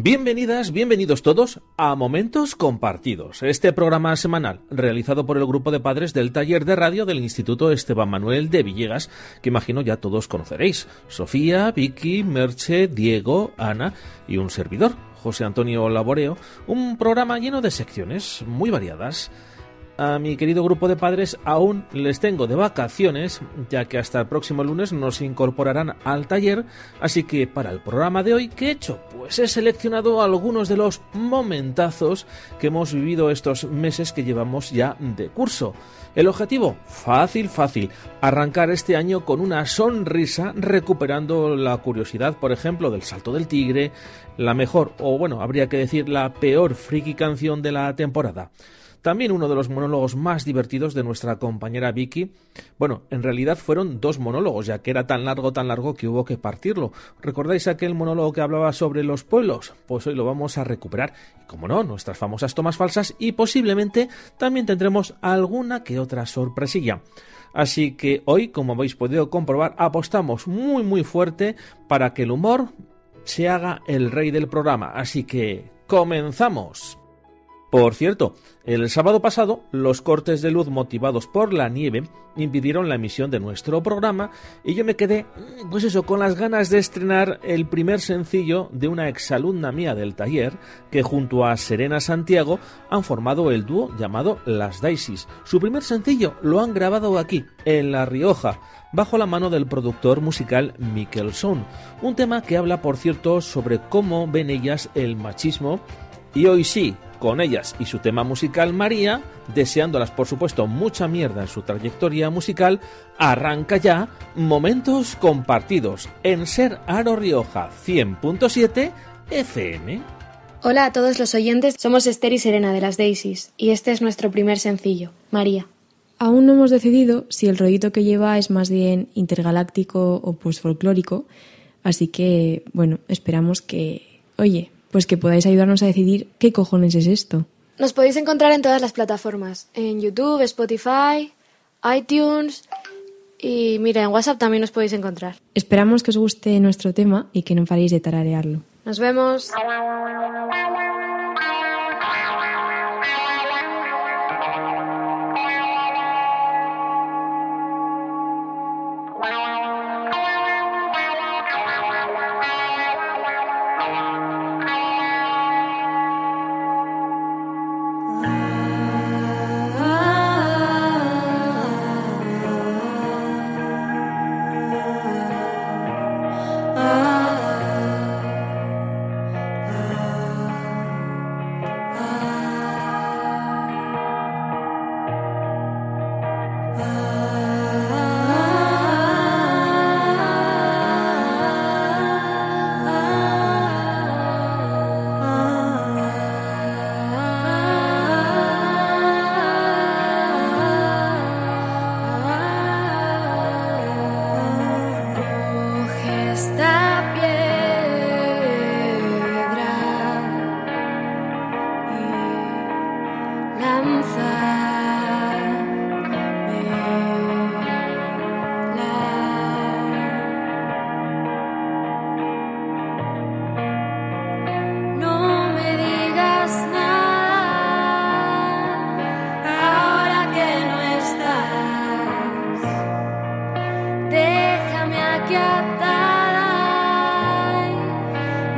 Bienvenidas, bienvenidos todos a Momentos Compartidos, este programa semanal realizado por el grupo de padres del taller de radio del Instituto Esteban Manuel de Villegas, que imagino ya todos conoceréis: Sofía, Vicky, Merche, Diego, Ana y un servidor, José Antonio Laboreo, un programa lleno de secciones muy variadas. A mi querido grupo de padres aún les tengo de vacaciones, ya que hasta el próximo lunes nos incorporarán al taller, así que para el programa de hoy, ¿qué he hecho? Pues he seleccionado algunos de los momentazos que hemos vivido estos meses que llevamos ya de curso. El objetivo, fácil, arrancar este año con una sonrisa, recuperando la curiosidad, por ejemplo, del Salto del Tigre, la mejor, o bueno, habría que decir la peor friki canción de la temporada. También uno de los monólogos más divertidos de nuestra compañera Vicky. Bueno, en realidad fueron dos monólogos, ya que era tan largo que hubo que partirlo. ¿Recordáis aquel monólogo que hablaba sobre los pueblos? Pues hoy lo vamos a recuperar. Y como no, nuestras famosas tomas falsas, y posiblemente también tendremos alguna que otra sorpresilla. Así que hoy, como habéis podido comprobar, apostamos muy fuerte para que el humor se haga el rey del programa. Así que ¡comenzamos! Por cierto, el sábado pasado, los cortes de luz motivados por la nieve impidieron la emisión de nuestro programa y yo me quedé, con las ganas de estrenar el primer sencillo de una exalumna mía del taller que junto a Serena Santiago han formado el dúo llamado Las Daisies. Su primer sencillo lo han grabado aquí, en La Rioja, bajo la mano del productor musical Miquel Son. Un tema que habla, por cierto, sobre cómo ven ellas el machismo. Y hoy sí, con ellas y su tema musical María, deseándolas por supuesto mucha mierda en su trayectoria musical, arranca ya Momentos Compartidos en Ser Aro Rioja 100.7 FM. Hola a todos los oyentes, somos Esther y Serena de Las Daisies y este es nuestro primer sencillo, María. Aún no hemos decidido si el rollito que lleva es más bien intergaláctico o folclórico, así que, bueno, esperamos que, pues que podáis ayudarnos a decidir qué cojones es esto. Nos podéis encontrar en todas las plataformas, en YouTube, Spotify, iTunes y mira, en WhatsApp también nos podéis encontrar. Esperamos que os guste nuestro tema y que no paréis de tararearlo. Nos vemos.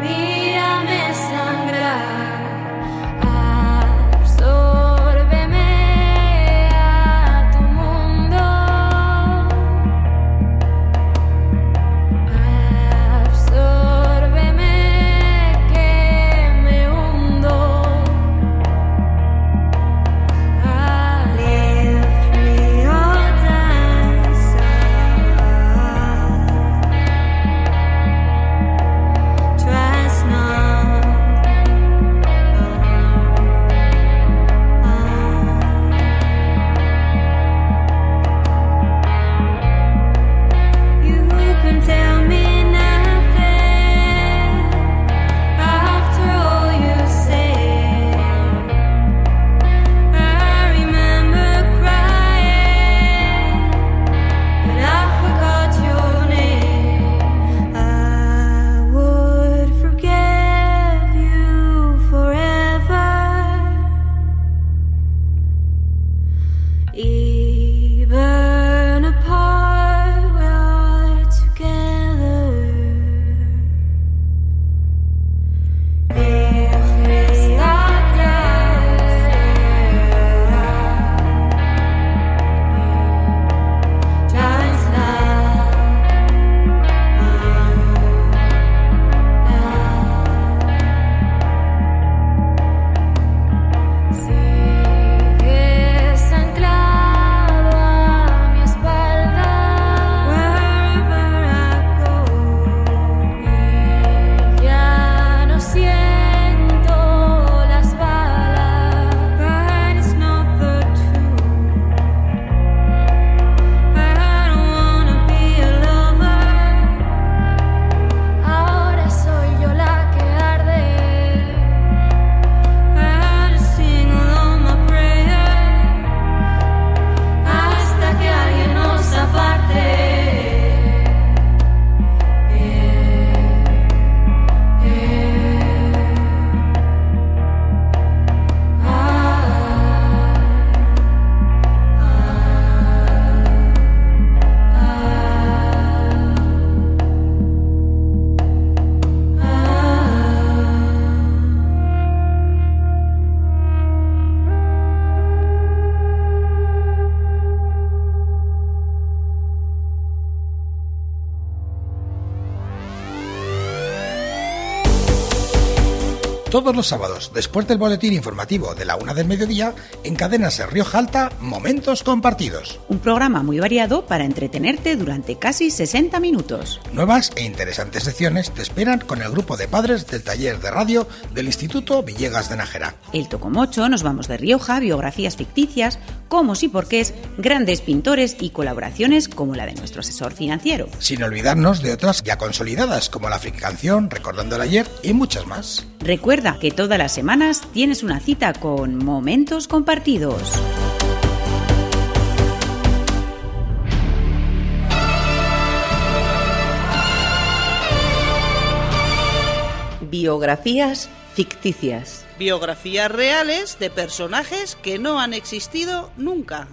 Absórbeme. Todos los sábados, después del boletín informativo de la 1 del mediodía, en Cadena Ser Rioja Alta, Momentos Compartidos. Un programa muy variado para entretenerte durante casi 60 minutos. Nuevas e interesantes secciones te esperan con el grupo de padres del taller de radio del Instituto Villegas de Nájera. El Tocomocho, Nos vamos de Rioja, biografías ficticias, cómo y porqués, grandes pintores y colaboraciones como la de nuestro asesor financiero. Sin olvidarnos de otras ya consolidadas como la Friki Canción, Recordando el Ayer y muchas más. Recuerda que todas las semanas tienes una cita con Momentos Compartidos. Biografías ficticias. Biografías reales de personajes que no han existido nunca.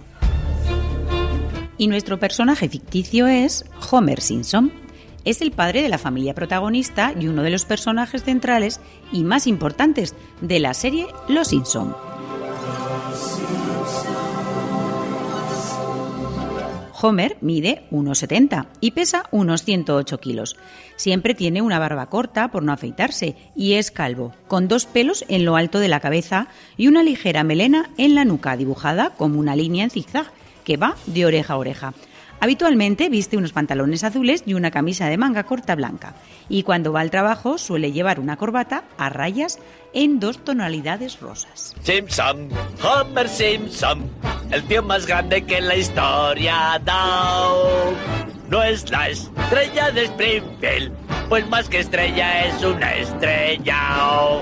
Y nuestro personaje ficticio es Homer Simpson. Es el padre de la familia protagonista y uno de los personajes centrales y más importantes de la serie Los Simpson. Homer mide 1,70 y pesa unos 108 kilos. Siempre tiene una barba corta por no afeitarse y es calvo, con 2 pelos en lo alto de la cabeza y una ligera melena en la nuca dibujada como una línea en zigzag que va de oreja a oreja. Habitualmente viste unos pantalones azules y una camisa de manga corta blanca, y cuando va al trabajo suele llevar una corbata a rayas en 2 tonalidades rosas. Simpson, Homer Simpson, el tío más grande que la historia ha dado. No es la estrella de Springfield, pues más que estrella es una estrella.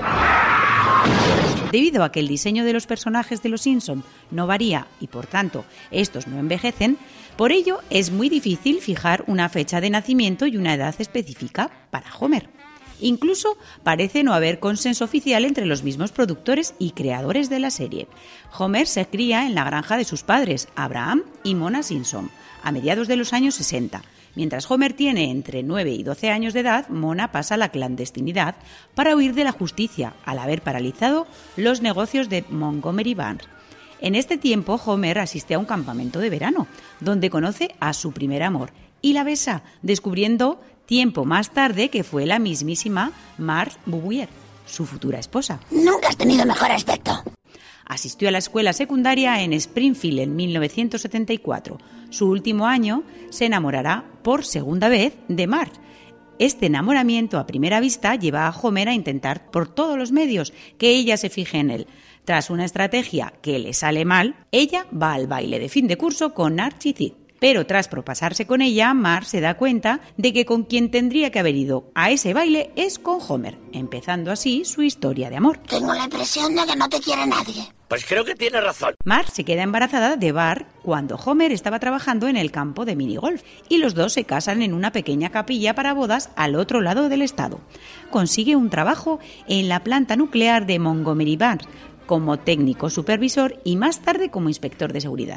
Debido a que el diseño de los personajes de los Simpson no varía y por tanto estos no envejecen, por ello es muy difícil fijar una fecha de nacimiento y una edad específica para Homer. Incluso parece no haber consenso oficial entre los mismos productores y creadores de la serie. Homer se cría en la granja de sus padres, Abraham y Mona Simpson, a mediados de los años 60. Mientras Homer tiene entre 9 y 12 años de edad, Mona pasa a la clandestinidad para huir de la justicia al haber paralizado los negocios de Montgomery Burns. En este tiempo, Homer asiste a un campamento de verano, donde conoce a su primer amor y la besa, descubriendo tiempo más tarde que fue la mismísima Marge Bouvier, su futura esposa. Nunca has tenido mejor aspecto. Asistió a la escuela secundaria en Springfield en 1974. Su último año se enamorará por segunda vez de Marge. Este enamoramiento a primera vista lleva a Homer a intentar por todos los medios que ella se fije en él. Tras una estrategia que le sale mal, ella va al baile de fin de curso con Archie Sid. Pero tras propasarse con ella, Marge se da cuenta de que con quien tendría que haber ido a ese baile es con Homer, empezando así su historia de amor. Tengo la impresión de que no te quiere nadie. Pues creo que tiene razón. Marge se queda embarazada de Bart cuando Homer estaba trabajando en el campo de minigolf y los dos se casan en una pequeña capilla para bodas al otro lado del estado. Consigue un trabajo en la planta nuclear de Montgomery Burns como técnico supervisor y más tarde como inspector de seguridad.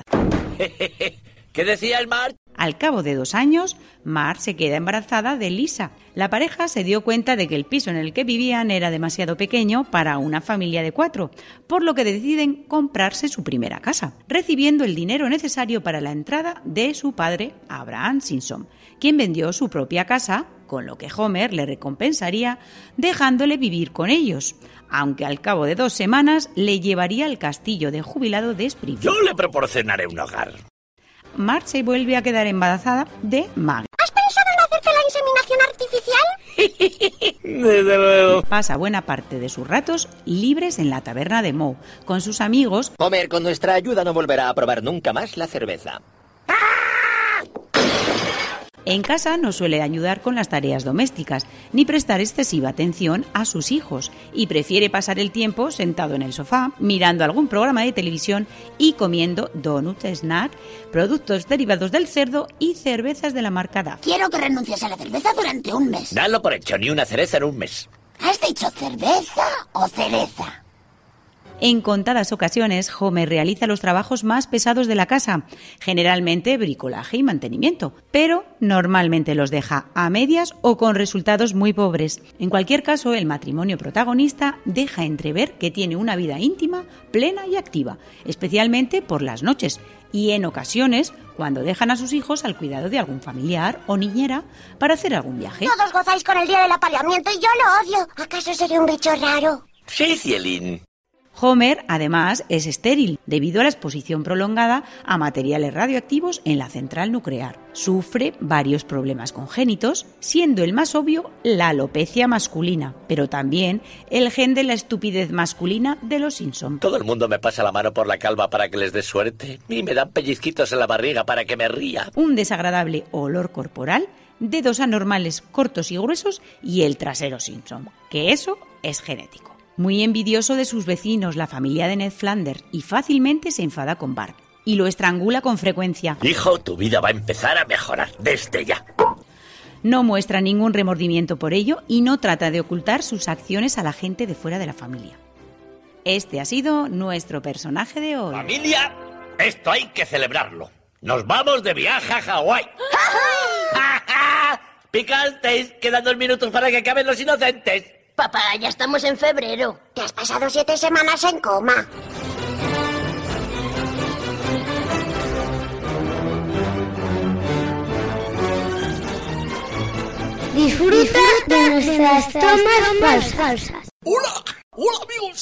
¿Qué decía el Marge? Al cabo de 2 años, Marge se queda embarazada de Lisa. La pareja se dio cuenta de que el piso en el que vivían era demasiado pequeño para una familia de 4, por lo que deciden comprarse su primera casa, recibiendo el dinero necesario para la entrada de su padre, Abraham Simpson, quien vendió su propia casa, con lo que Homer le recompensaría dejándole vivir con ellos, aunque al cabo de 2 semanas le llevaría al castillo de jubilado de Springfield. Yo le proporcionaré un hogar. Marge se vuelve a quedar embarazada de Maggie. ¿Has pensado en hacerte la inseminación artificial? Desde luego. Pasa buena parte de sus ratos libres en la taberna de Moe, con sus amigos. Homer, con nuestra ayuda no volverá a probar nunca más la cerveza. En casa no suele ayudar con las tareas domésticas, ni prestar excesiva atención a sus hijos, y prefiere pasar el tiempo sentado en el sofá, mirando algún programa de televisión y comiendo donuts, snack, productos derivados del cerdo y cervezas de la marca Duff. Quiero que renuncies a la cerveza durante 1 mes. Dalo por hecho, ni una cereza en 1 mes. ¿Has dicho cerveza o cereza? En contadas ocasiones, Homer realiza los trabajos más pesados de la casa, generalmente bricolaje y mantenimiento, pero normalmente los deja a medias o con resultados muy pobres. En cualquier caso, el matrimonio protagonista deja entrever que tiene una vida íntima, plena y activa, especialmente por las noches, y en ocasiones cuando dejan a sus hijos al cuidado de algún familiar o niñera para hacer algún viaje. Todos gozáis con el día del apareamiento y yo lo odio. ¿Acaso seré un bicho raro? Sí, Cielín. Homer, además, es estéril debido a la exposición prolongada a materiales radioactivos en la central nuclear. Sufre varios problemas congénitos, siendo el más obvio la alopecia masculina, pero también el gen de la estupidez masculina de los Simpson. Todo el mundo me pasa la mano por la calva para que les dé suerte y me dan pellizquitos en la barriga para que me ría. Un desagradable olor corporal, dedos anormales cortos y gruesos y el trasero Simpson, que eso es genético. Muy envidioso de sus vecinos, la familia de Ned Flanders, y fácilmente se enfada con Bart y lo estrangula con frecuencia. Hijo, tu vida va a empezar a mejorar desde ya. No muestra ningún remordimiento por ello y no trata de ocultar sus acciones a la gente de fuera de la familia. Este ha sido nuestro personaje de hoy. ¡Familia! Esto hay que celebrarlo. ¡Nos vamos de viaje a Hawái! ¡Picantes! Quedan 2 minutos para que acaben los inocentes. Papá, ya estamos en febrero. Te has pasado 7 semanas en coma. Disfruta de nuestras tomas falsas. ¡Hola! ¡Hola, amigos!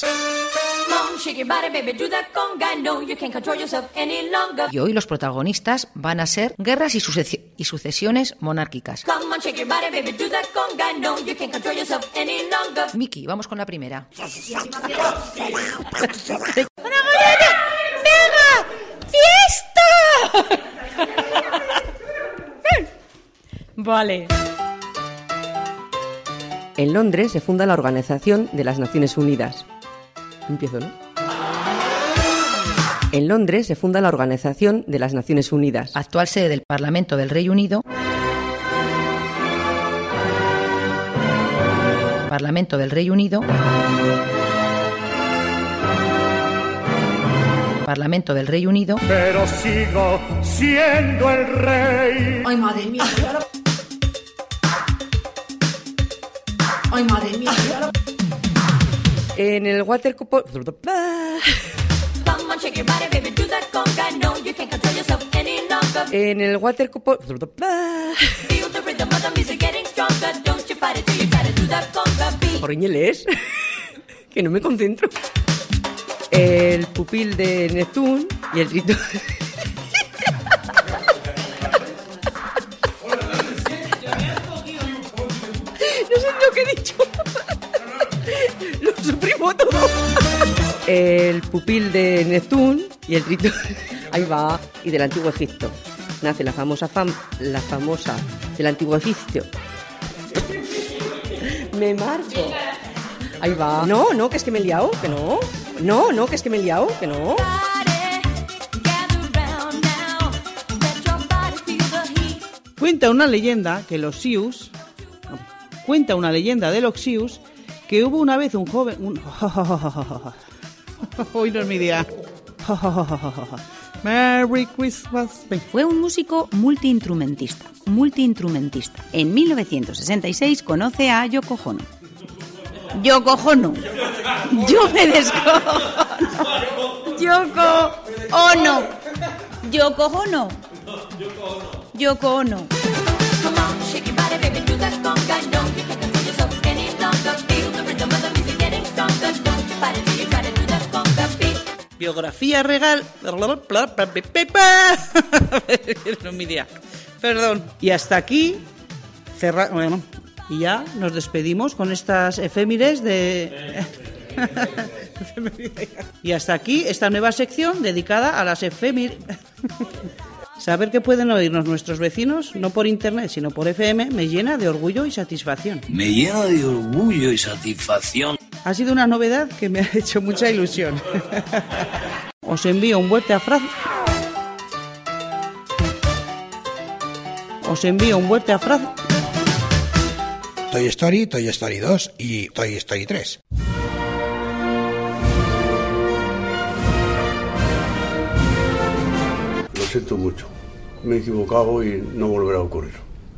Y hoy los protagonistas van a ser guerras y sucesiones monárquicas. Miki, vamos con la primera. ¡Venga! ¡Fiesta! Vale. En Londres se funda la Organización de las Naciones Unidas. Empiezo, ¿no? En Londres se funda la Organización de las Naciones Unidas. Actual sede del Parlamento del Reino Unido. Parlamento del Reino Unido. Parlamento del Reino Unido. Pero sigo siendo el rey. Ay, madre mía. Ay, madre mía. En el Watercopol... En el Watercopol... Porriñeles, que no me concentro. El pupil de Neptune y el rito... No sé lo que he dicho. Lo suprimo todo. El pupil de Neptune y el rito... Ahí va. Y del antiguo Egipto. Nace la famosa del antiguo Egipto. Me marcho. Ahí va. No, que es que me he liado, que no. No, que es que me he liado, que no. Cuenta una leyenda de los Sioux que hubo una vez un joven... Hoy no es mi día. Merry Christmas. Fue un músico multiinstrumentista. En 1966 conoce a Yoko Ono. Yo me descojono. Yoko Ono. Biografía regal. No es mi día. Perdón. Y hasta aquí bueno, y ya nos despedimos con estas efemérides de... Y hasta aquí esta nueva sección dedicada a las efemérides. Saber que pueden oírnos nuestros vecinos, no por internet, sino por FM, me llena de orgullo y satisfacción. Ha sido una novedad que me ha hecho mucha ilusión. Os envío un fuerte abrazo. Toy Story, Toy Story 2 y Toy Story 3. Lo siento mucho. Me he equivocado y no volverá a ocurrir.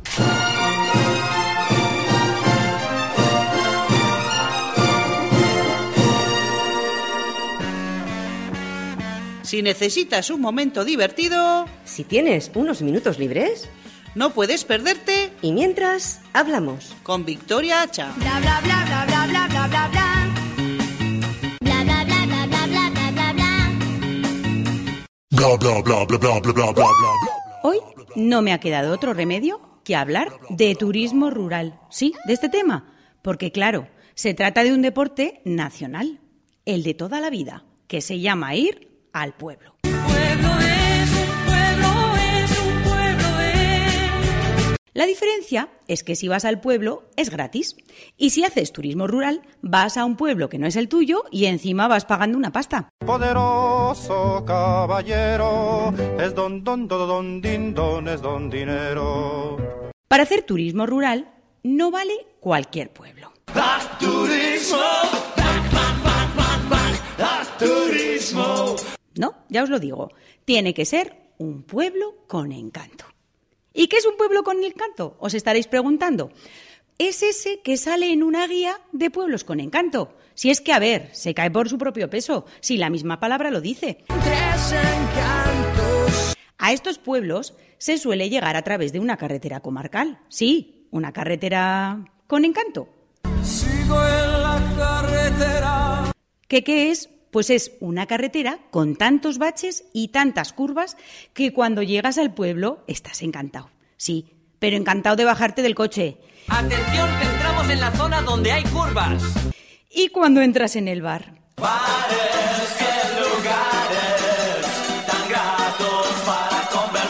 Si necesitas un momento divertido... Si tienes unos minutos libres... No puedes perderte... Y mientras, hablamos. Con Victoria Hacha. Bla, bla, bla, bla, bla, bla, bla, bla, bla. Bla, bla, bla, bla, bla, bla, bla, bla, bla. Hoy no me ha quedado otro remedio que hablar de turismo rural. Sí, de este tema. Porque claro, se trata de un deporte nacional, el de toda la vida, que se llama ir al pueblo. La diferencia es que si vas al pueblo es gratis y si haces turismo rural vas a un pueblo que no es el tuyo y encima vas pagando una pasta. Poderoso caballero, es don din don, es don dinero. Para hacer turismo rural no vale cualquier pueblo. Haz turismo, haz turismo. No, ya os lo digo, tiene que ser un pueblo con encanto. ¿Y qué es un pueblo con encanto? Os estaréis preguntando. Es ese que sale en una guía de pueblos con encanto. Si es que, a ver, se cae por su propio peso, si la misma palabra lo dice. 3 encantos. A estos pueblos se suele llegar a través de una carretera comarcal. Sí, una carretera con encanto. Sigo en la carretera. ¿Qué es? Pues es una carretera con tantos baches y tantas curvas que cuando llegas al pueblo estás encantado. Sí, pero encantado de bajarte del coche. ¡Atención, que entramos en la zona donde hay curvas! Y cuando entras en el bar. Bares, qué lugares tan gratos para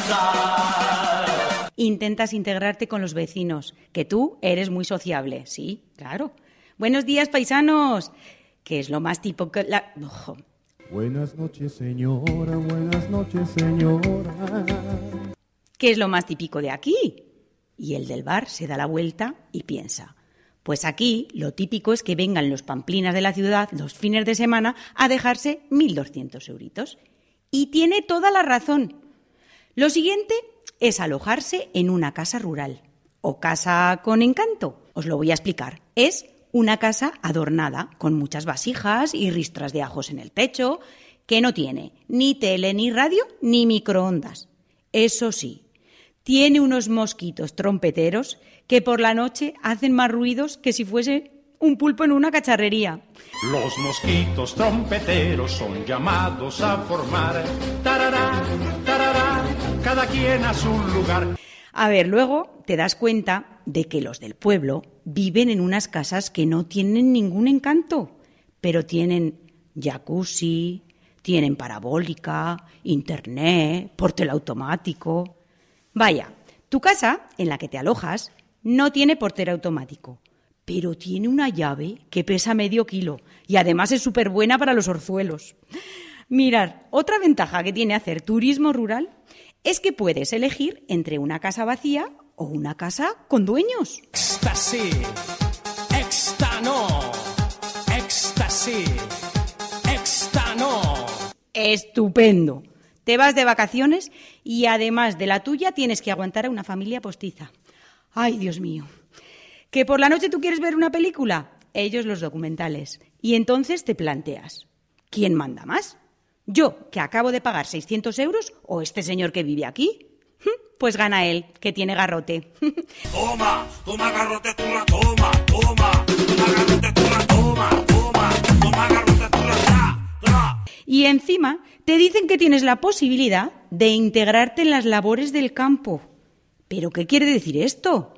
conversar. Intentas integrarte con los vecinos, que tú eres muy sociable. Sí, claro. Buenos días, paisanos. Que es lo más típico que la... Ojo. Buenas noches, señora, buenas noches, señora. ¿Qué es lo más típico de aquí? Y el del bar se da la vuelta y piensa, pues aquí lo típico es que vengan los pamplinas de la ciudad los fines de semana a dejarse 1.200 euritos. Y tiene toda la razón. Lo siguiente es alojarse en una casa rural o casa con encanto. Os lo voy a explicar. Es una casa adornada con muchas vasijas y ristras de ajos en el techo, que no tiene ni tele, ni radio, ni microondas. Eso sí, tiene unos mosquitos trompeteros que por la noche hacen más ruidos que si fuese un pulpo en una cacharrería. Los mosquitos trompeteros son llamados a formar tarará, tarará, cada quien a su lugar. A ver, luego te das cuenta de que los del pueblo viven en unas casas que no tienen ningún encanto, pero tienen jacuzzi, tienen parabólica, internet, portero automático. Vaya, tu casa en la que te alojas no tiene portero automático, pero tiene una llave que pesa medio kilo y además es súper buena para los orzuelos. Mirad, otra ventaja que tiene hacer turismo rural es que puedes elegir entre una casa vacía o una casa con dueños. Éxtasis, éxtano, éxtasis, éxtano. ¡Estupendo! Te vas de vacaciones y además de la tuya tienes que aguantar a una familia postiza. ¡Ay, Dios mío! ¿Que por la noche tú quieres ver una película? Ellos los documentales. Y entonces te planteas, ¿quién manda más? ¿Yo, que acabo de pagar 600 euros, o este señor que vive aquí? Pues gana él, que tiene garrote. Toma, toma garrote, turra, toma, toma, toma garrote, turra, toma, toma, toma garrote, turra, tra. Y encima te dicen que tienes la posibilidad de integrarte en las labores del campo. ¿Pero qué quiere decir esto?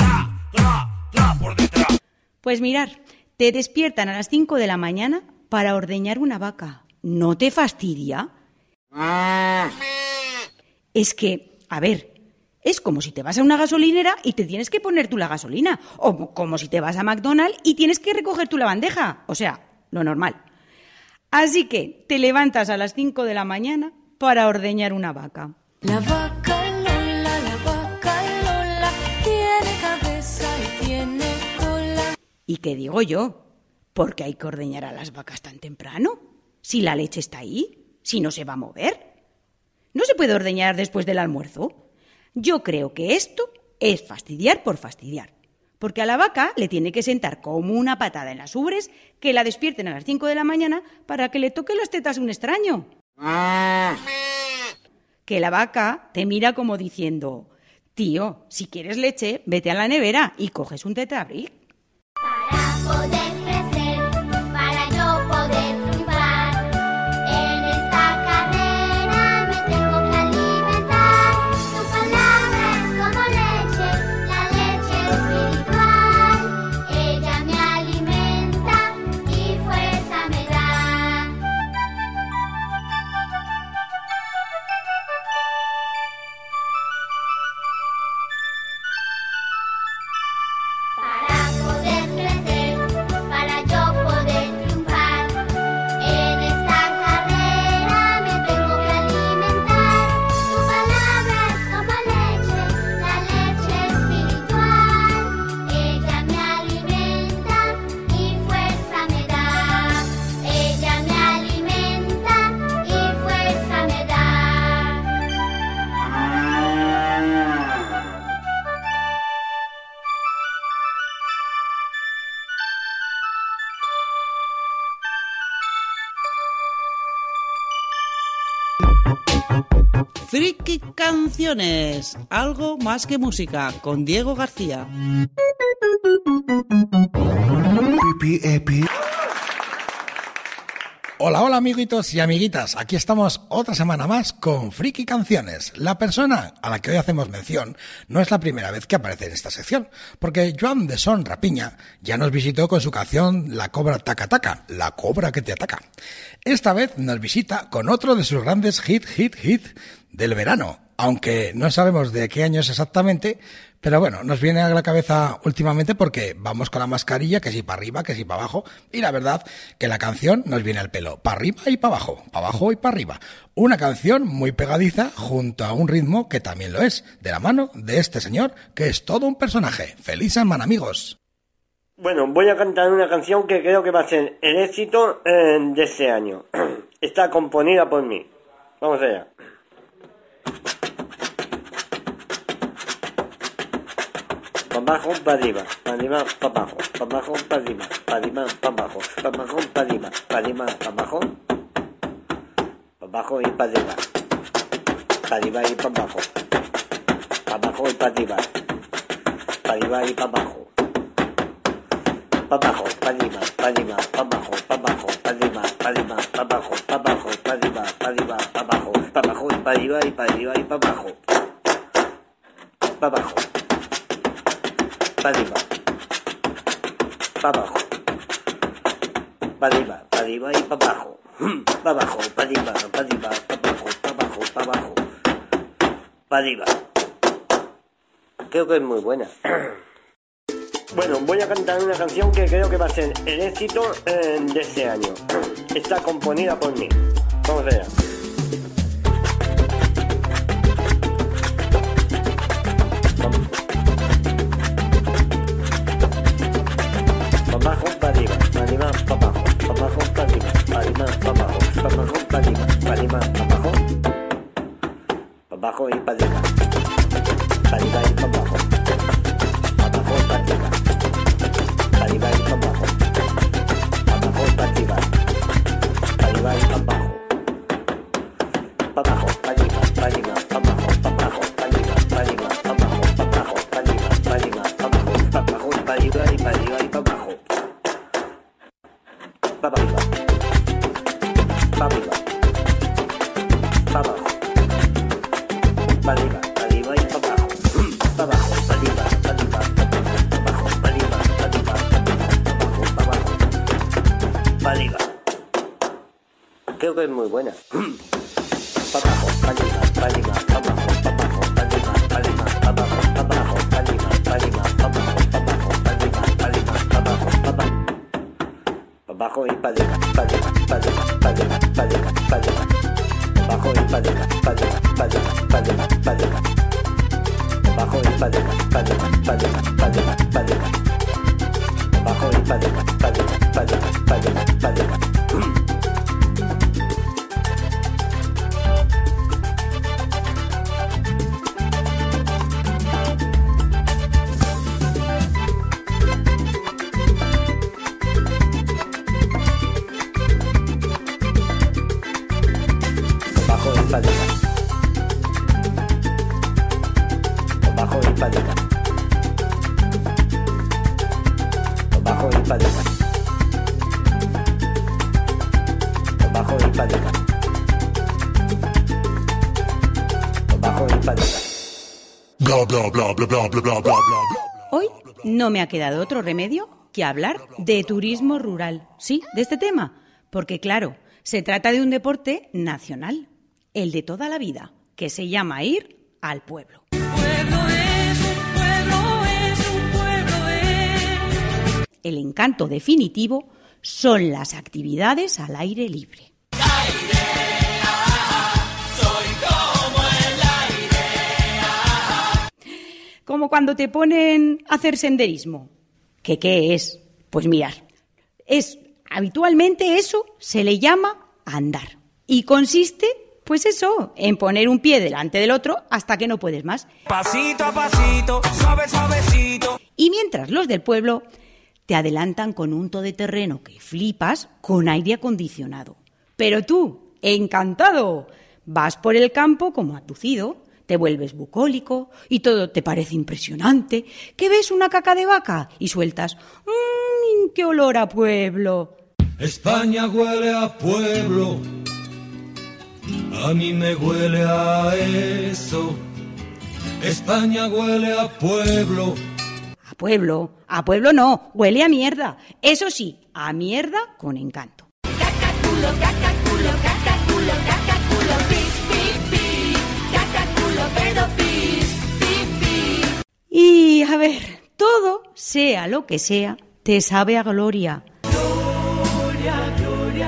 Tra, por detrás. Pues mirar, te despiertan a las 5 de la mañana para ordeñar una vaca. ¿No te fastidia? Es que, a ver, es como si te vas a una gasolinera y te tienes que poner tú la gasolina. O como si te vas a McDonald's y tienes que recoger tú la bandeja. O sea, lo normal. Así que te levantas a las 5 de la mañana para ordeñar una vaca. La vaca Lola, tiene cabeza y tiene cola. ¿Y qué digo yo? ¿Por qué hay que ordeñar a las vacas tan temprano? Si la leche está ahí, si no se va a mover. ¿No se puede ordeñar después del almuerzo? Yo creo que esto es fastidiar por fastidiar. Porque a la vaca le tiene que sentar como una patada en las ubres que la despierten a las 5 de la mañana para que le toque las tetas a un extraño. Que la vaca te mira como diciendo, tío, si quieres leche, vete a la nevera y coges un Tetrabric. Para poder crecer, para yo poder triunfar, en esta carrera me Friki Canciones, algo más que música, con Diego García. Hola, hola amiguitos y amiguitas, aquí estamos otra semana más con Friki Canciones. La persona a la que hoy hacemos mención no es la primera vez que aparece en esta sección, porque Joan de Son Rapiña ya nos visitó con su canción La Cobra Taca Taca, la cobra que te ataca. Esta vez nos visita con otro de sus grandes hit del verano, aunque no sabemos de qué año es exactamente, pero bueno, nos viene a la cabeza últimamente porque vamos con la mascarilla, que si para arriba, que si para abajo, y la verdad que la canción nos viene al pelo, para arriba y para abajo y para arriba. Una canción muy pegadiza junto a un ritmo que también lo es, de la mano de este señor que es todo un personaje. ¡Feliz semana, amigos! Bueno, voy a cantar una canción que creo que va a ser el éxito de este año. Está componida por mí. Vamos allá. Pa' abajo, pa' arriba, pa' abajo, pa' abajo, pa' arriba, pa' abajo, pa' abajo, pa' arriba, pa' abajo y pa' arriba, pa' arriba y pa' abajo y pa' arriba, pa' arriba y pa' abajo, pa' abajo, pa' arriba, pa' abajo, pa' arriba, pa' abajo, pa' arriba, pa' abajo, pa' abajo y pa' arriba y pa' arriba y pa' abajo, pa' abajo. Pa' arriba, pa' abajo, pa' arriba y pa' abajo, pa' abajo, pa' arriba, pa' abajo, pa' abajo, pa' abajo, pa' arriba. Creo que es muy buena. Bueno, voy a cantar una canción que creo que va a ser el éxito de este año. Está componida por mí. Vamos allá. Abajo, para arriba, para abajo, para abajo, para arriba, para abajo, para abajo, para arriba, para abajo, para abajo y para arriba, para arriba y para abajo, para abajo, para arriba, para arriba y para abajo, para abajo, para arriba, para arriba y para abajo, para abajo, para arriba, para arriba, para abajo, para abajo, para arriba, para arriba, para abajo, para abajo, para arriba, para arriba, para abajo, para abajo, para arriba y para arriba y para abajo. Pa' arriba, pa' arriba, pa' abajo, pa' arriba, arriba y pa' abajo, pa' abajo, pa' arriba, pa' arriba, pa' abajo, pa' arriba, pa' arriba, pa' abajo, pa' arriba. Creo que es muy buena. Pa' abajo, pa' arriba, pa' arriba, pa' abajo, pa' abajo, pa' arriba, pa' arriba, pa' abajo, pa' abajo, pa' arriba, pa' arriba, pa' abajo, pa' abajo, pa' arriba, pa' arriba, pa' abajo, pa' abajo. Abajo y para arriba, para arriba, para arriba, para arriba, para arriba, para arriba. Abajo y para arriba, para arriba, para arriba, para arriba, para arriba. Abajo y para arriba, para arriba, para arriba, para arriba, para arriba. Abajo y para arriba, para arriba, para arriba, para arriba, para arriba. Abajo y para arriba. Abajo y para arriba. Abajo y para arriba. Abajo y para arriba. Bla bla bla bla bla bla bla bla. Hoy no me ha quedado otro remedio que hablar de turismo rural. Sí, de este tema. Porque claro, se trata de un deporte nacional. El de toda la vida, que se llama ir al pueblo. El encanto definitivo son las actividades al aire libre. Como cuando te ponen a hacer senderismo. ¿Qué es? Pues mirar, habitualmente eso se le llama andar. Y consiste, pues eso, en poner un pie delante del otro hasta que no puedes más. Pasito a pasito, suave suavecito. Y mientras los del pueblo te adelantan con un todoterreno que flipas con aire acondicionado. Pero tú, encantado, Vas por el campo como atucido, te vuelves bucólico y todo te parece impresionante, que ves una caca de vaca y sueltas ¡qué olor a pueblo! España huele a pueblo, a mí me huele a eso. España huele a pueblo. A pueblo no, huele a mierda. Eso sí, a mierda con encanto. Cacaculo, cacaculo, cacaculo, cacaculo, pis, pis, pis. Cacaculo, pero pis, pis, pis. Y a ver, todo, sea lo que sea, te sabe a gloria. Gloria, gloria,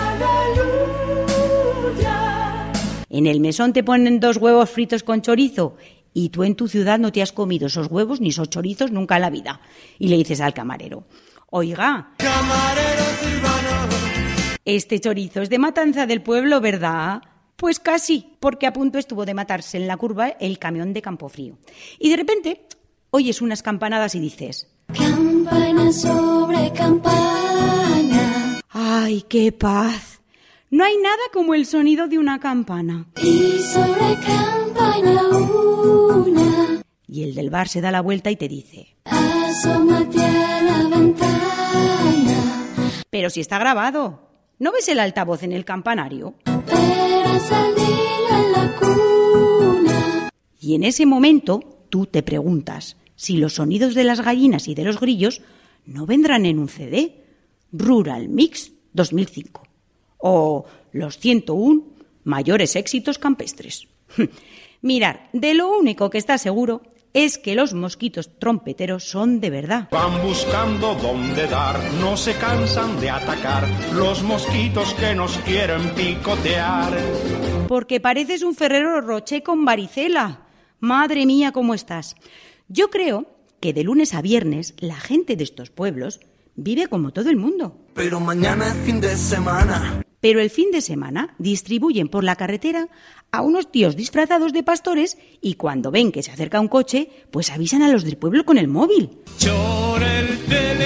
aleluya. En el mesón te ponen 2 huevos fritos con chorizo y tú en tu ciudad no te has comido esos huevos ni esos chorizos nunca en la vida. Y le dices al camarero, oiga, Camarero Silvano, este chorizo es de Matanza del Pueblo, ¿verdad? Pues casi, porque a punto estuvo de matarse en la curva el camión de Campofrío. Y de repente oyes unas campanadas y dices, Campana sobre campana. ¡ay, qué paz! No hay nada como el sonido de una campana. Y sobre campana una. Y el del bar se da la vuelta y te dice, asómate a la ventana. pero si está grabado, ¿no ves el altavoz en el campanario? Verás al niño en la cuna. Y en ese momento tú te preguntas si los sonidos de las gallinas y de los grillos no vendrán en un CD, Rural Mix 2005, o los 101 mayores éxitos campestres. Mirad, de lo único que está seguro es que los mosquitos trompeteros son de verdad. Van buscando dónde dar, no se cansan de atacar los mosquitos que nos quieren picotear. Porque pareces un Ferrero Rocher con varicela. Madre mía, ¿cómo estás? Yo creo que de lunes a viernes la gente de estos pueblos vive como todo el mundo. pero mañana es fin de semana. Pero el fin de semana distribuyen por la carretera a unos tíos disfrazados de pastores y cuando ven que se acerca un coche, pues avisan a los del pueblo con el móvil. Llora el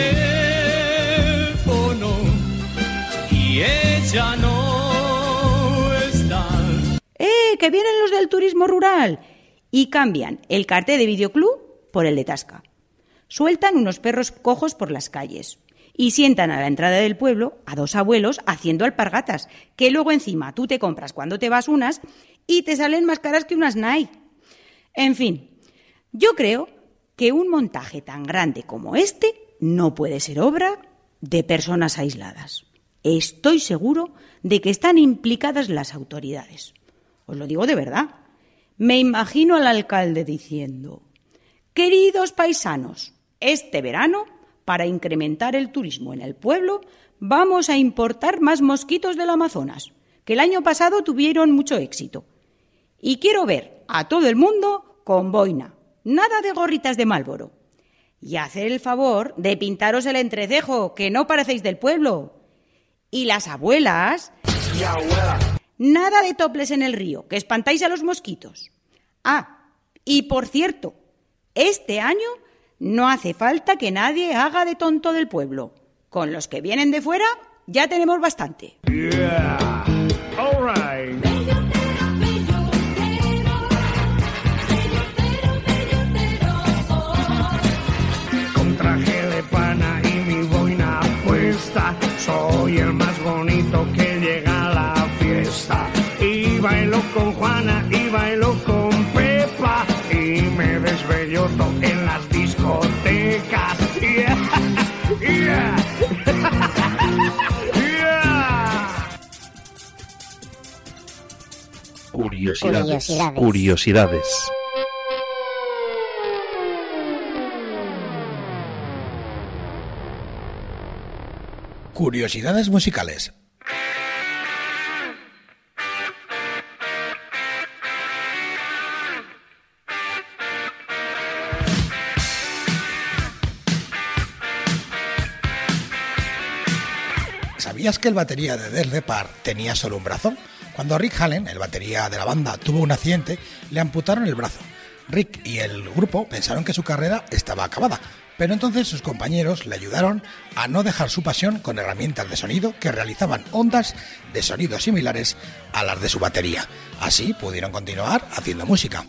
teléfono y ella no está. ¡Que vienen los del turismo rural! Y cambian el cartel de videoclub por el de Tasca. Sueltan unos perros cojos por las calles y sientan a la entrada del pueblo a 2 abuelos haciendo alpargatas, que luego encima tú te compras cuando te vas unas y te salen más caras que unas Nike. En fin, yo creo que un montaje tan grande como este no puede ser obra de personas aisladas. Estoy seguro de que están implicadas las autoridades. Os lo digo de verdad. Me imagino al alcalde diciendo: queridos paisanos, este verano, para incrementar el turismo en el pueblo, vamos a importar más mosquitos del Amazonas, que el año pasado tuvieron mucho éxito. Y quiero ver a todo el mundo con boina, nada de gorritas de Marlboro. Y hacer el favor de pintaros el entrecejo, que no parecéis del pueblo. Y las abuelas, nada de toples en el río, que espantáis a los mosquitos. Ah, y por cierto, este año no hace falta que nadie haga de tonto del pueblo. Con los que vienen de fuera ya tenemos bastante. Yeah, all right. Con traje de pana y mi boina puesta, soy el más bonito que llega a la fiesta. Y bailo con Juana y bailo con Pepa y me desbelloto en las discotecas. Yeah, yeah. Curiosidades. Curiosidades musicales. ¿Sabías que el batería de Def Leppard tenía solo un brazo? Cuando Rick Allen, el batería de la banda, tuvo un accidente, le amputaron el brazo. Rick y el grupo pensaron que su carrera estaba acabada, pero entonces sus compañeros le ayudaron a no dejar su pasión con herramientas de sonido que realizaban ondas de sonido similares a las de su batería. Así pudieron continuar haciendo música.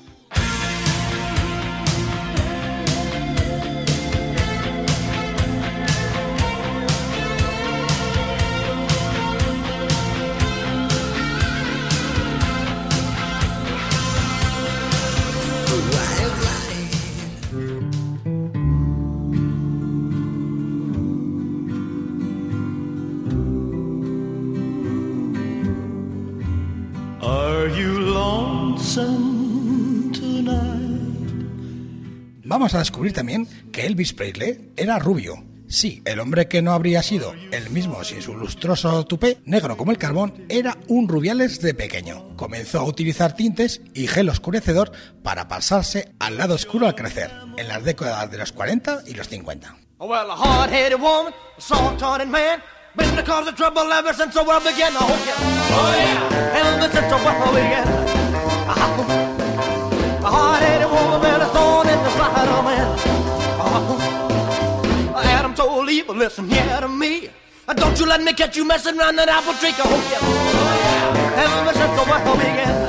Vamos a descubrir también que Elvis Presley era rubio. Sí, el hombre que no habría sido el mismo sin su lustroso tupé, negro como el carbón, era un Rubiales de pequeño. Comenzó a utilizar tintes y gel oscurecedor para pasarse al lado oscuro al crecer, en las décadas de los 40 y los 50. Well, a hard-headed woman, a soft-hearted man, been the cause of trouble ever since the world began. Oh yeah, ever since the world began. A hard-headed woman, been a thorn in the side of man. Adam told Eve, listen here to me. Don't you let me catch you messing around that apple tree. Oh yeah, ever since the world began.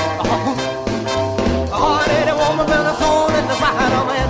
A hard-headed woman, been a thorn in the side of man.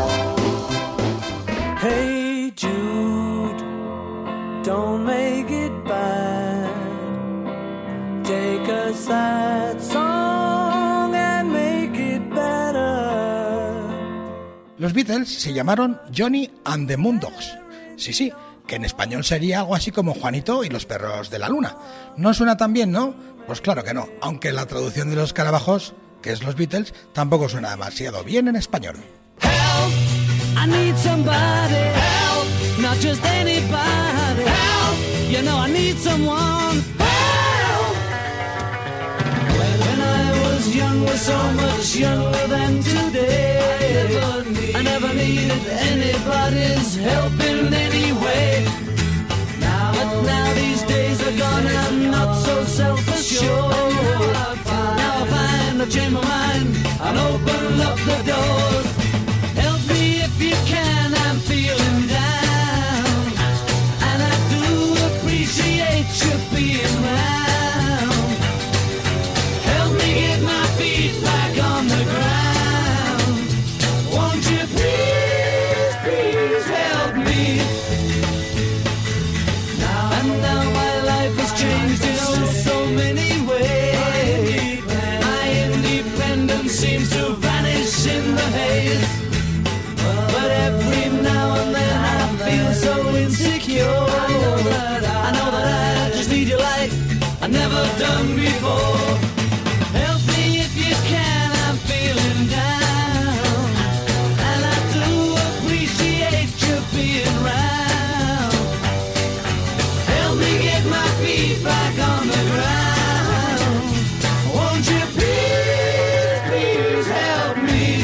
Hey Jude, don't make it bad. Take a sad song and make it better. Los Beatles se llamaron Johnny and the Moondogs. Sí, que en español sería algo así como Juanito y los perros de la luna. ¿No suena tan bien, no? Pues claro que no, aunque la traducción de los Carabajos, que es los Beatles, tampoco suena demasiado bien en español. I need somebody help, not just anybody help. You know I need someone help. When I was young, was so much younger than today. I never needed anybody's help in any way. But now these days are gone, I'm not so self-assured. Now I find I've changed my mind and open up the doors. If you can, I'm feeling down, and I do appreciate you being round. Help me get my feet back on the ground. Won't you please, please help me? Now my life has changed in oh so many ways. My independence seems to vanish in the haze. But every now and then I feel so insecure. I know that I just need you like I've never done before. Help me if you can, I'm feeling down, and I do appreciate you being round. Help me get my feet back on the ground. Won't you please, please help me?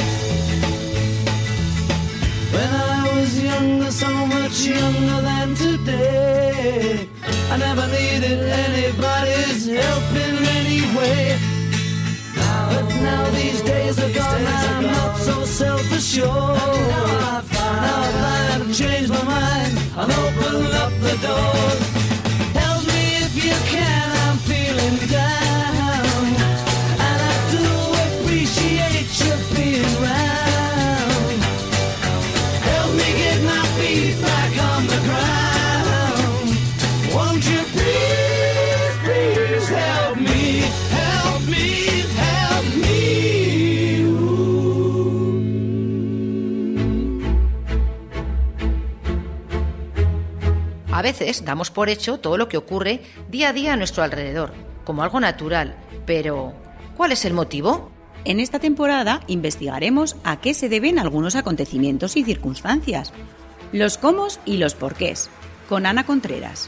When I was younger, so much younger than today, I never needed anybody's help in any way. But now these days are gone, I'm not so self-assured. Now I find I've changed my mind and open up the doors. Help me if you can, I'm feeling down, and I do appreciate you being round. Help me get my feet back on the ground. Won't you please, please help me, help me, help me. A veces damos por hecho todo lo que ocurre día a día a nuestro alrededor, como algo natural, pero ¿cuál es el motivo? En esta temporada investigaremos a qué se deben algunos acontecimientos y circunstancias, los cómo y los porqués, con Ana Contreras.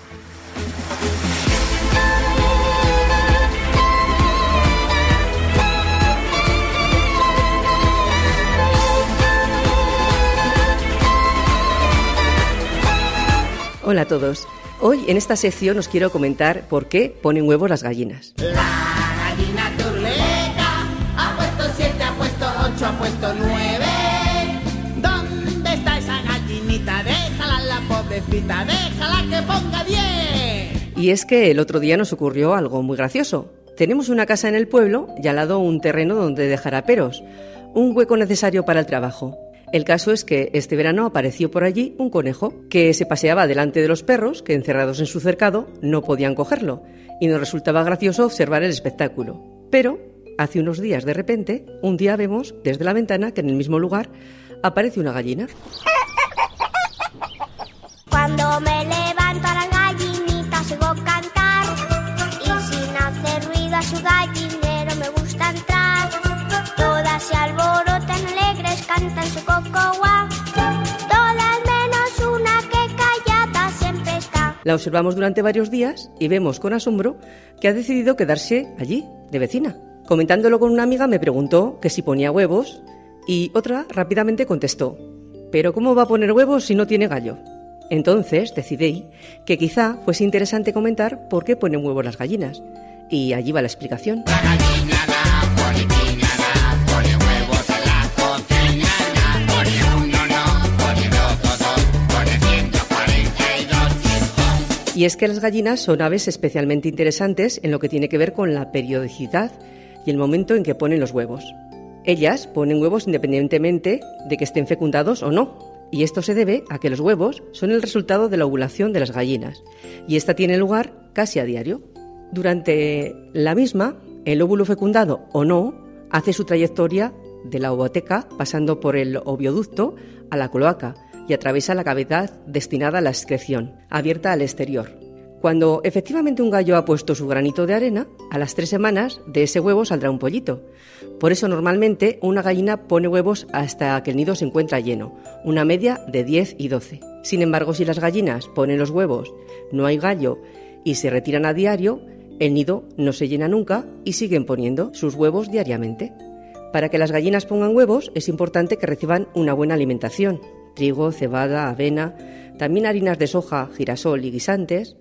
Hola a todos. Hoy en esta sección os quiero comentar por qué ponen huevos las gallinas. La gallina turleca ha puesto 7, ha puesto 8 8 ha puesto 9. ¿Dónde está esa gallinita? Déjala la pobrecita, déjala que ponga 10. Y es que el otro día nos ocurrió algo muy gracioso. Tenemos una casa en el pueblo y al lado un terreno donde dejar aperos, un hueco necesario para el trabajo. El caso es que este verano apareció por allí un conejo que se paseaba delante de los perros que, encerrados en su cercado, no podían cogerlo, y nos resultaba gracioso observar el espectáculo. Pero hace unos días, de repente, un día vemos desde la ventana que en el mismo lugar aparece una gallina. Cuando me levanto a la gallinita sigo cantar, y sin hacer ruido a su gallinero me gusta entrar. Todas se alborotan alegres, cantan su coco guau, todas menos una que callada siempre está. La observamos durante varios días y vemos con asombro que ha decidido quedarse allí, de vecina. Comentándolo con una amiga me preguntó que si ponía huevos y otra rápidamente contestó: ¿pero cómo va a poner huevos si no tiene gallo? Entonces decidí que quizá fuese interesante comentar por qué ponen huevos las gallinas. Y allí va la explicación. La gallina da, pone piña da, pone huevos en la cocina da, pone uno no, pone dos o dos, pone 142. Y es que las gallinas son aves especialmente interesantes en lo que tiene que ver con la periodicidad y el momento en que ponen los huevos. Ellas ponen huevos independientemente de que estén fecundados o no. Y esto se debe a que los huevos son el resultado de la ovulación de las gallinas, y esta tiene lugar casi a diario. Durante la misma, el óvulo fecundado o no hace su trayectoria de la ovoteca pasando por el ovioducto a la cloaca y atraviesa la cavidad destinada a la excreción, abierta al exterior. Cuando efectivamente un gallo ha puesto su granito de arena, a las 3 semanas de ese huevo saldrá un pollito. Por eso normalmente una gallina pone huevos hasta que el nido se encuentra lleno, una media de 10 y 12. Sin embargo, si las gallinas ponen los huevos, no hay gallo y se retiran a diario, el nido no se llena nunca y siguen poniendo sus huevos diariamente. Para que las gallinas pongan huevos es importante que reciban una buena alimentación: trigo, cebada, avena, también harinas de soja, girasol y guisantes.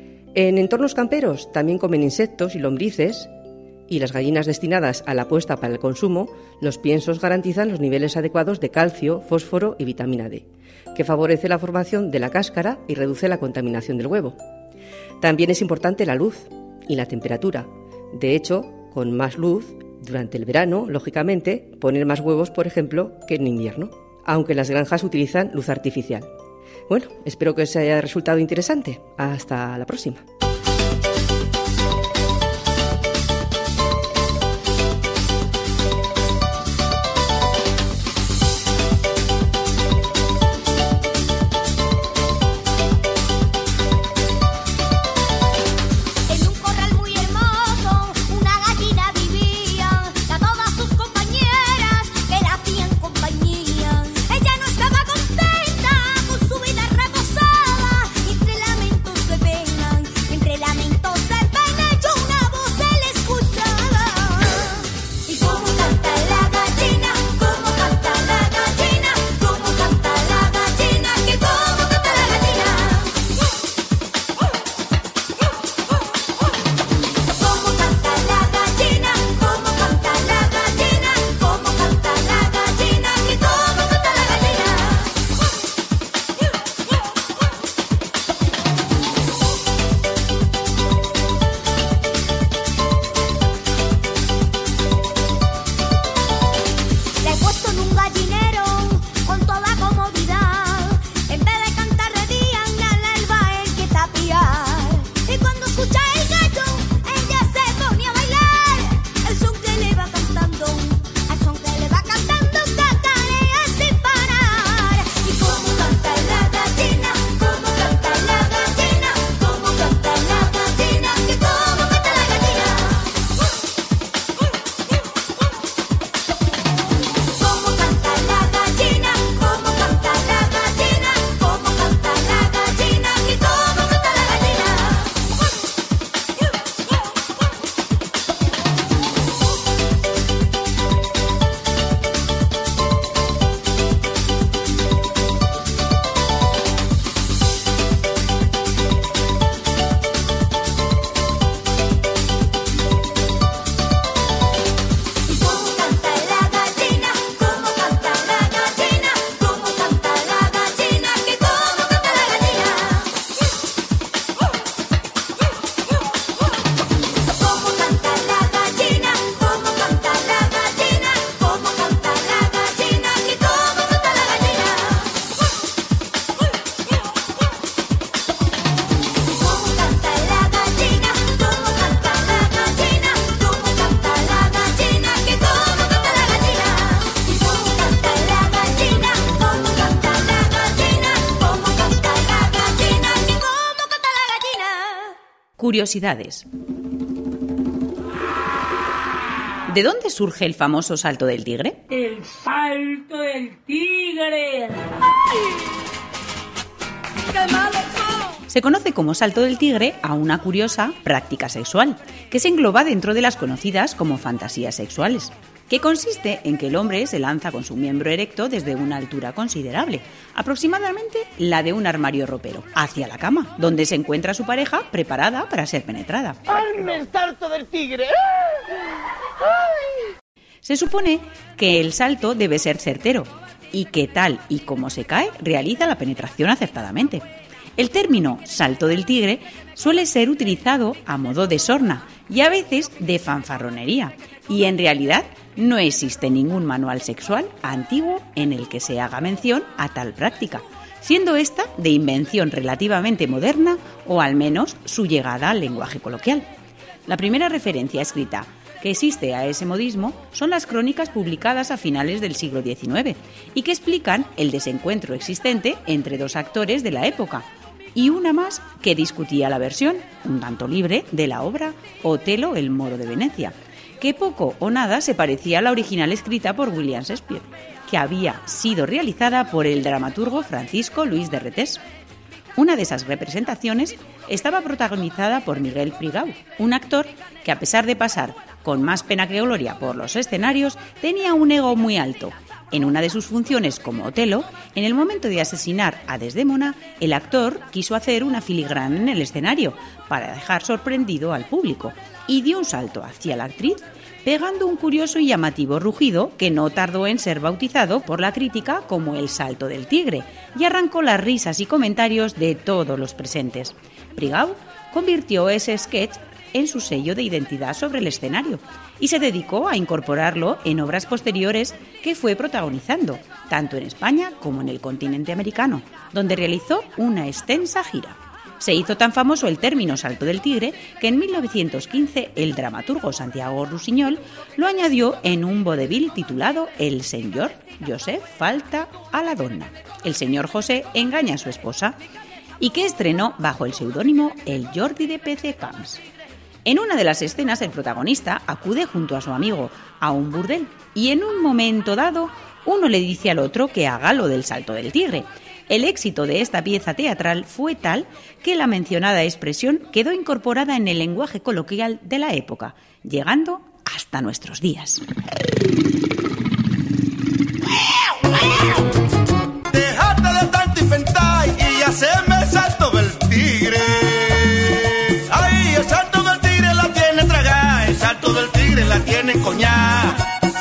En entornos camperos también comen insectos y lombrices, y las gallinas destinadas a la puesta para el consumo, los piensos garantizan los niveles adecuados de calcio, fósforo y vitamina D, que favorece la formación de la cáscara y reduce la contaminación del huevo. También es importante la luz y la temperatura. De hecho, con más luz, durante el verano, lógicamente, ponen más huevos, por ejemplo, que en invierno, aunque las granjas utilizan luz artificial. Bueno, espero que os haya resultado interesante. Hasta la próxima. Entre lamentos se penan, Curiosidades. ¿De dónde surge el famoso salto del tigre? El salto del tigre. ¡Qué malo son! Se conoce como salto del tigre a una curiosa práctica sexual, que se engloba dentro de las conocidas como fantasías sexuales, que consiste en que el hombre se lanza con su miembro erecto desde una altura considerable, aproximadamente la de un armario ropero, hacia la cama, donde se encuentra su pareja preparada para ser penetrada. ¡Hazme el salto del tigre! Se supone que el salto debe ser certero y que tal y como se cae, realiza la penetración acertadamente. El término salto del tigre suele ser utilizado a modo de sorna y a veces de fanfarronería, y en realidad no existe ningún manual sexual antiguo en el que se haga mención a tal práctica, siendo esta de invención relativamente moderna o al menos su llegada al lenguaje coloquial. La primera referencia escrita que existe a ese modismo son las crónicas publicadas a finales del siglo XIX y que explican el desencuentro existente entre dos actores de la época, y una más que discutía la versión, un tanto libre, de la obra Otelo el Moro de Venecia, que poco o nada se parecía a la original escrita por William Shakespeare, que había sido realizada por el dramaturgo Francisco Luis de Retés. Una de esas representaciones estaba protagonizada por Miguel Prigau, un actor que, a pesar de pasar con más pena que gloria por los escenarios, tenía un ego muy alto. En una de sus funciones como Otelo, en el momento de asesinar a Desdémona, el actor quiso hacer una filigrana en el escenario para dejar sorprendido al público y dio un salto hacia la actriz, pegando un curioso y llamativo rugido que no tardó en ser bautizado por la crítica como el salto del tigre, y arrancó las risas y comentarios de todos los presentes. Prigau convirtió ese sketch en su sello de identidad sobre el escenario y se dedicó a incorporarlo en obras posteriores que fue protagonizando, tanto en España como en el continente americano, donde realizó una extensa gira. Se hizo tan famoso el término salto del tigre que en 1915 el dramaturgo Santiago Rusiñol lo añadió en un vodevil titulado El señor José falta a la donna. El señor José engaña a su esposa, y que estrenó bajo el seudónimo El Jordi de PC Camps. En una de las escenas el protagonista acude junto a su amigo a un burdel y en un momento dado uno le dice al otro que haga lo del salto del tigre. El éxito de esta pieza teatral fue tal que la mencionada expresión quedó incorporada en el lenguaje coloquial de la época, llegando hasta nuestros días. Déjate de tanto inventar y haceme el salto del tigre. Ay, el salto del tigre la tiene tragada, el salto del tigre la tiene coñada.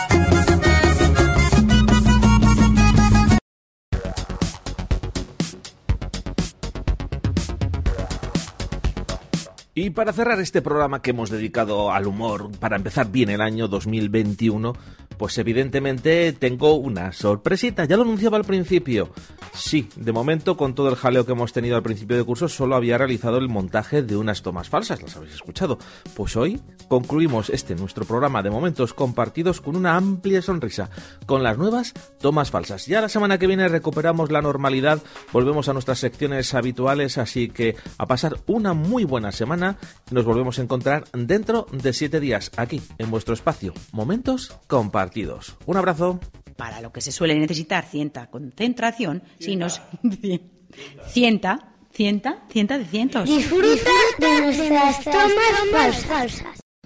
Y para cerrar este programa que hemos dedicado al humor, para empezar bien el año 2021, pues evidentemente tengo una sorpresita. Ya lo anunciaba al principio. Sí, de momento, con todo el jaleo que hemos tenido al principio de curso, solo había realizado el montaje de unas tomas falsas, las habéis escuchado. Pues hoy concluimos nuestro programa de momentos compartidos con una amplia sonrisa, con las nuevas tomas falsas. Ya la semana que viene recuperamos la normalidad, volvemos a nuestras secciones habituales, así que a pasar una muy buena semana. Nos volvemos a encontrar dentro de 7 días, aquí, en vuestro espacio, Momentos Compartidos. Un abrazo. Para lo que se suele necesitar cierta concentración, si nos... cienta de cientos. Disfruta de nuestras tomas falsas.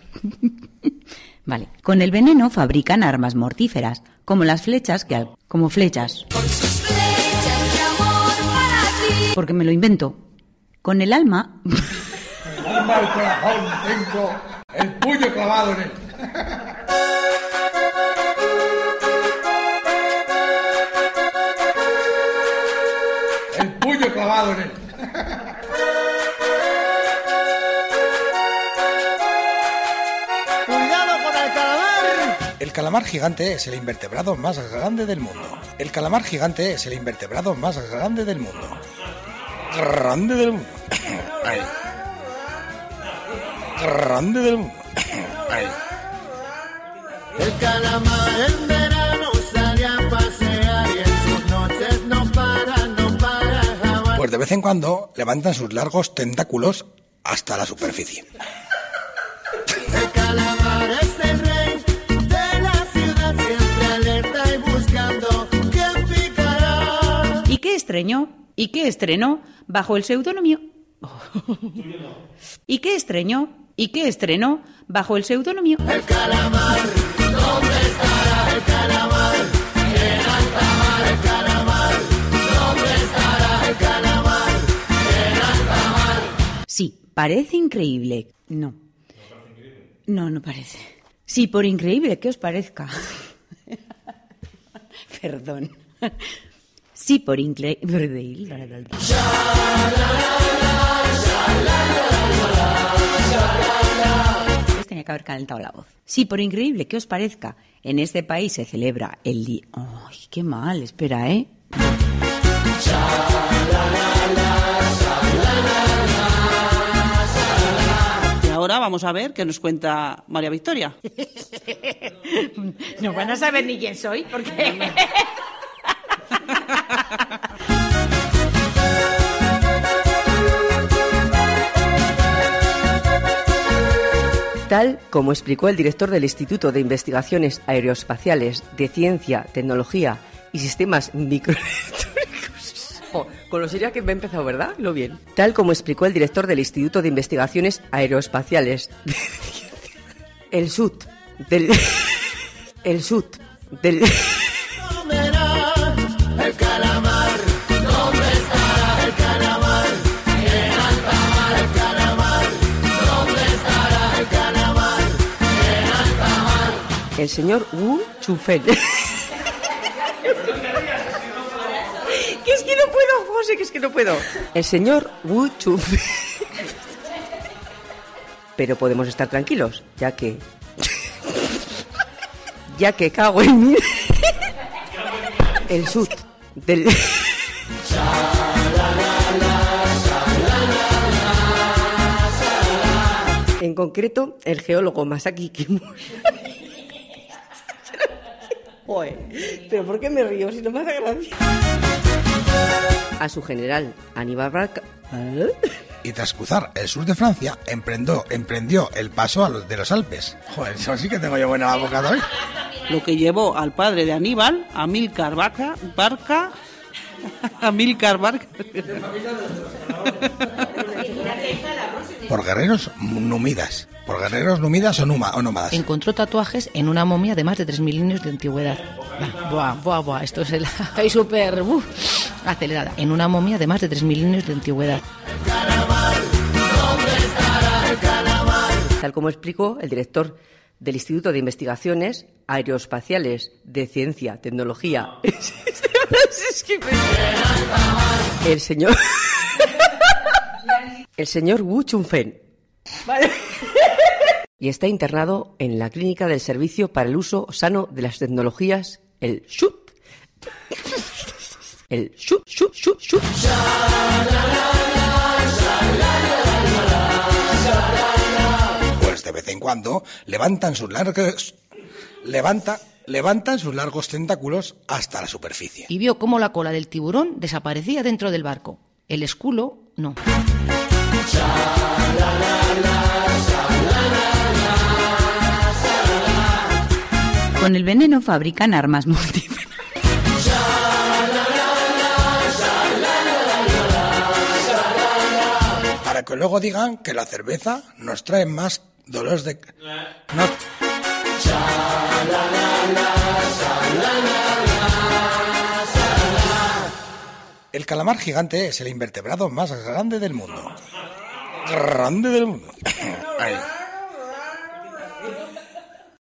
Vale. Con el veneno fabrican armas mortíferas, como las flechas como flechas. Con sus flechas de amor para ti. Porque me lo invento. Con el alma... Un mal corazón tengo, el puño clavado en él. El puño clavado en él. Cuidado con el calamar. El calamar gigante es el invertebrado más grande del mundo. El calamar gigante es el invertebrado más grande del mundo. Grande del mundo. Ahí. Grande del mundo. Ahí. El calamar en verano sale a pasear y en sus noches no para jamás. Pues de vez en cuando levantan sus largos tentáculos hasta la superficie. El calamar es el rey de la ciudad, siempre alerta y buscando quién picará. ¿Y qué estrenó? ¿Y qué estrenó bajo el seudónimo? ¿Y qué estrenó? ¿Y qué estrenó bajo el seudónimo? El calamar, ¿dónde estará el calamar? En alta mar el calamar, ¿dónde estará el calamar? En alta mar. Sí, parece increíble. No. No parece. Sí, por increíble que os parezca. Perdón. Sí, por increíble. Tenía que haber calentado la voz. Sí, por increíble que os parezca, en este país se celebra el día... ¡Ay, qué mal! Espera, ¿eh? Y ahora vamos a ver qué nos cuenta María Victoria. No van a saber ni quién soy, porque... Tal como explicó el director del Instituto de Investigaciones Aeroespaciales de Ciencia, Tecnología y Sistemas Microelectrónicos... Con lo seria que me he empezado, ¿verdad? Lo bien. Tal como explicó el director del Instituto de Investigaciones Aeroespaciales de Ciencia... El SUT del... El SUT del... El calamar, ¿dónde estará el calamar? En alta mar el calamar, ¿dónde estará el calamar? En alta mar. El señor Wu Chufen. Que es que no puedo, José, que es que no puedo. El señor Wu Chufen. Pero podemos estar tranquilos, ya que cago en mí. El SUT del... En concreto, el geólogo Masaki Kimura. ¿Pero por qué me río si no me hace gracia? A su general Aníbal Barca... Y tras cruzar el sur de Francia, emprendió el paso de los Alpes. Joder, eso sí que tengo yo buena boca hoy. Lo que llevó al padre de Aníbal, Amílcar Barca... Por guerreros númidas. Por guerreros númidas o nómadas. Encontró tatuajes en una momia de más de 3 milenios de antigüedad. Buah, esto es hay súper acelerada. En una momia de más de 3 milenios de antigüedad. Tal como explicó el director del Instituto de Investigaciones Aeroespaciales de Ciencia, Tecnología... El señor Wu Chunfen. Vale. Y está internado en la clínica del Servicio para el Uso Sano de las Tecnologías, el SHUT. El SHUT. Pues de vez en cuando levantan sus largos tentáculos hasta la superficie. Y vio cómo la cola del tiburón desaparecía dentro del barco. El escudo, no. Con el veneno fabrican armas múltiples. Para que luego digan que la cerveza nos trae más dolores de... No. El calamar gigante es el invertebrado más grande del mundo. Grande del mundo. Ahí.